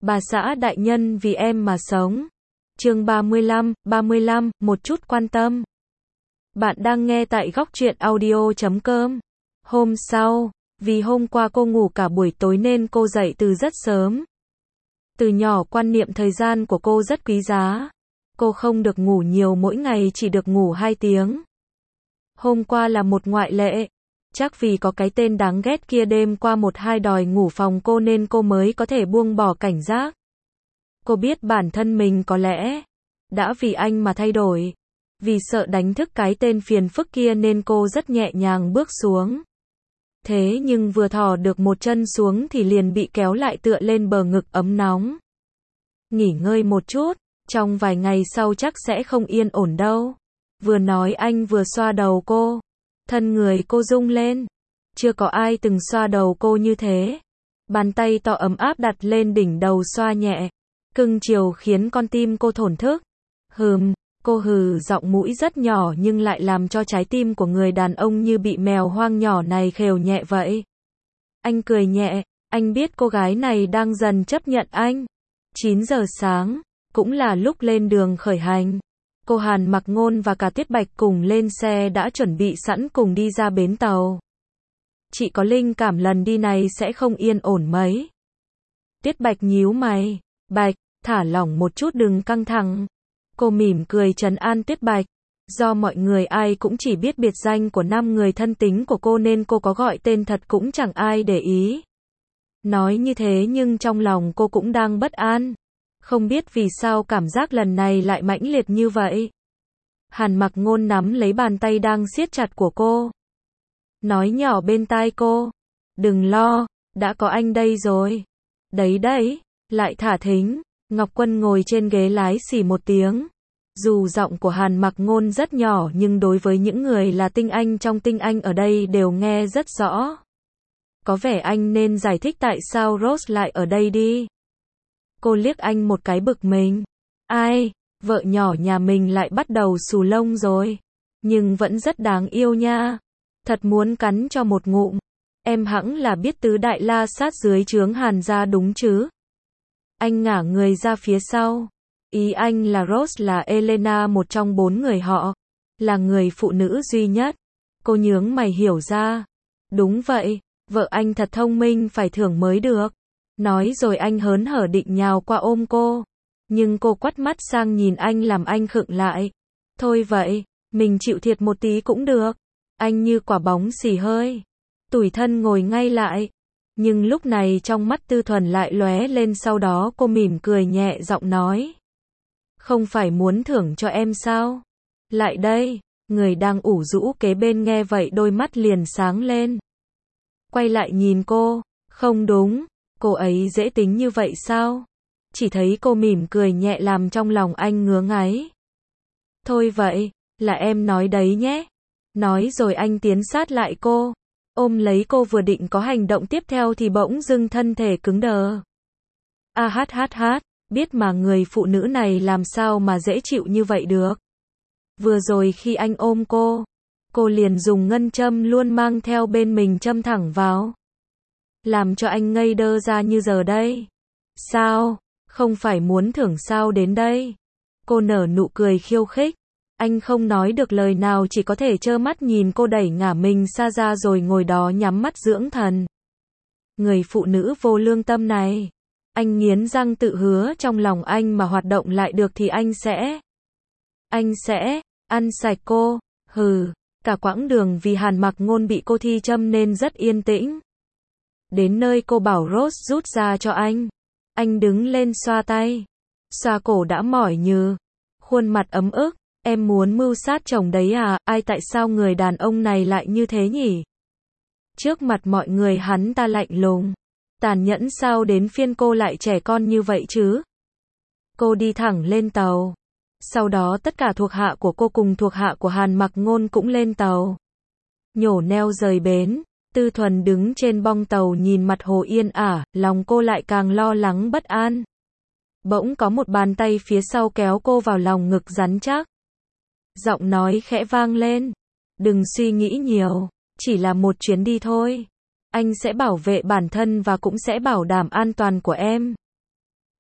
Bà xã đại nhân vì em mà sống. Chương 35, một chút quan tâm. Bạn đang nghe tại góc truyện audio.com. Hôm sau, vì hôm qua cô ngủ cả buổi tối nên cô dậy từ rất sớm. Từ nhỏ quan niệm thời gian của cô rất quý giá. Cô không được ngủ nhiều, mỗi ngày chỉ được ngủ 2 tiếng. Hôm qua là một ngoại lệ. Chắc vì có cái tên đáng ghét kia đêm qua 1-2 đòi ngủ phòng cô nên cô mới có thể buông bỏ cảnh giác. Cô biết bản thân mình có lẽ đã vì anh mà thay đổi. Vì sợ đánh thức cái tên phiền phức kia nên cô rất nhẹ nhàng bước xuống. Thế nhưng vừa thò được một chân xuống thì liền bị kéo lại tựa lên bờ ngực ấm nóng. Nghỉ ngơi một chút, trong vài ngày sau chắc sẽ không yên ổn đâu. Vừa nói anh vừa xoa đầu cô. Thân người cô rung lên. Chưa có ai từng xoa đầu cô như thế. Bàn tay to ấm áp đặt lên đỉnh đầu xoa nhẹ. Cưng chiều khiến con tim cô thổn thức. Cô hừ, giọng mũi rất nhỏ nhưng lại làm cho trái tim của người đàn ông như bị mèo hoang nhỏ này khều nhẹ vậy. Anh cười nhẹ, anh biết cô gái này đang dần chấp nhận anh. 9 giờ sáng, cũng là lúc lên đường khởi hành. Cô Hàn Mặc Ngôn và cả Tuyết Bạch cùng lên xe đã chuẩn bị sẵn cùng đi ra bến tàu. Chị có linh cảm lần đi này sẽ không yên ổn mấy. Tuyết Bạch nhíu mày. Bạch, thả lỏng một chút, đừng căng thẳng. Cô mỉm cười trấn an Tuyết Bạch. Do mọi người ai cũng chỉ biết biệt danh của 5 người thân tín của cô nên cô có gọi tên thật cũng chẳng ai để ý. Nói như thế nhưng trong lòng cô cũng đang bất an. Không biết vì sao cảm giác lần này lại mãnh liệt như vậy. Hàn Mặc Ngôn nắm lấy bàn tay đang siết chặt của cô. Nói nhỏ bên tai cô. Đừng lo, đã có anh đây rồi. Đấy, lại thả thính. Ngọc Quân ngồi trên ghế lái xì một tiếng. Dù giọng của Hàn Mặc Ngôn rất nhỏ nhưng đối với những người là tinh anh trong tinh anh ở đây đều nghe rất rõ. Có vẻ anh nên giải thích tại sao Rose lại ở đây đi. Cô liếc anh một cái bực mình. Ai, vợ nhỏ nhà mình lại bắt đầu xù lông rồi. Nhưng vẫn rất đáng yêu nha. Thật muốn cắn cho một ngụm. Em hẵng là biết tứ đại la sát dưới trướng Hàn gia đúng chứ? Anh ngả người ra phía sau. Ý anh là Rose là Elena, một trong 4 người họ. Là người phụ nữ duy nhất. Cô nhướng mày hiểu ra. Đúng vậy, vợ anh thật thông minh, phải thưởng mới được. Nói rồi anh hớn hở định nhào qua ôm cô. Nhưng cô quắt mắt sang nhìn anh làm anh khựng lại. Thôi vậy, mình chịu thiệt một tí cũng được. Anh như quả bóng xì hơi. Tủi thân ngồi ngay lại. Nhưng lúc này trong mắt Tư Thuần lại lóe lên, sau đó cô mỉm cười nhẹ giọng nói. Không phải muốn thưởng cho em sao? Lại đây, người đang ủ rũ kế bên nghe vậy đôi mắt liền sáng lên. Quay lại nhìn cô, không đúng, cô ấy dễ tính như vậy sao? Chỉ thấy cô mỉm cười nhẹ làm trong lòng anh ngứa ngáy. Thôi vậy, là em nói đấy nhé. Nói rồi anh tiến sát lại cô. Ôm lấy cô vừa định có hành động tiếp theo thì bỗng dưng thân thể cứng đờ. Biết mà người phụ nữ này làm sao mà dễ chịu như vậy được. Vừa rồi khi anh ôm cô liền dùng ngân châm luôn mang theo bên mình châm thẳng vào. Làm cho anh ngây đơ ra như giờ đây. Sao? Không phải muốn thưởng sao đến đây? Cô nở nụ cười khiêu khích. Anh không nói được lời nào, chỉ có thể trơ mắt nhìn cô đẩy ngả mình xa ra rồi ngồi đó nhắm mắt dưỡng thần. Người phụ nữ vô lương tâm này. Anh nghiến răng tự hứa trong lòng anh mà hoạt động lại được thì anh sẽ ăn sạch cô. Cả quãng đường vì Hàn Mặc Ngôn bị cô thi châm nên rất yên tĩnh. Đến nơi cô bảo Rose rút ra cho anh. Anh đứng lên xoa tay. Xoa cổ đã mỏi nhừ. Khuôn mặt ấm ức. Em muốn mưu sát chồng đấy à? Ai, tại sao người đàn ông này lại như thế nhỉ? Trước mặt mọi người hắn ta lạnh lùng. Tàn nhẫn, sao đến phiên cô lại trẻ con như vậy chứ? Cô đi thẳng lên tàu. Sau đó tất cả thuộc hạ của cô cùng thuộc hạ của Hàn Mặc Ngôn cũng lên tàu. Nhổ neo rời bến. Tư Thuần đứng trên bong tàu nhìn mặt hồ yên ả, lòng cô lại càng lo lắng bất an. Bỗng có một bàn tay phía sau kéo cô vào lòng ngực rắn chắc. Giọng nói khẽ vang lên. Đừng suy nghĩ nhiều, chỉ là một chuyến đi thôi. Anh sẽ bảo vệ bản thân và cũng sẽ bảo đảm an toàn của em.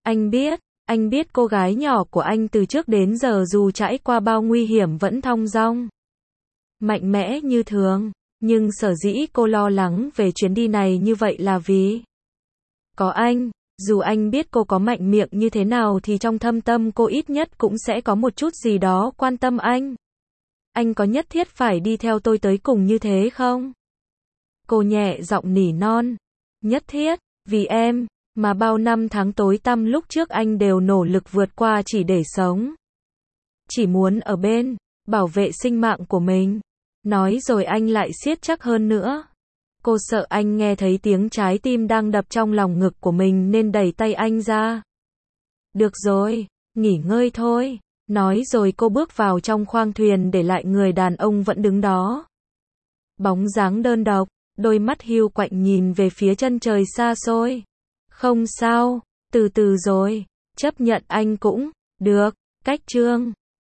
Anh biết cô gái nhỏ của anh từ trước đến giờ dù trải qua bao nguy hiểm vẫn thong dong, mạnh mẽ như thường. Nhưng sở dĩ cô lo lắng về chuyến đi này như vậy là vì có anh. Dù anh biết cô có mạnh miệng như thế nào thì trong thâm tâm cô ít nhất cũng sẽ có một chút gì đó quan tâm anh. Anh có nhất thiết phải đi theo tôi tới cùng như thế không? Cô nhẹ giọng nỉ non. Nhất thiết, vì em, mà bao năm tháng tối tăm lúc trước anh đều nỗ lực vượt qua chỉ để sống. Chỉ muốn ở bên, bảo vệ sinh mạng của mình. Nói rồi anh lại siết chắc hơn nữa. Cô sợ anh nghe thấy tiếng trái tim đang đập trong lòng ngực của mình nên đẩy tay anh ra. Được rồi, nghỉ ngơi thôi. Nói rồi cô bước vào trong khoang thuyền để lại người đàn ông vẫn đứng đó. Bóng dáng đơn độc, đôi mắt hiu quạnh nhìn về phía chân trời xa xôi. Không sao, từ từ rồi, chấp nhận anh cũng được. Cách chương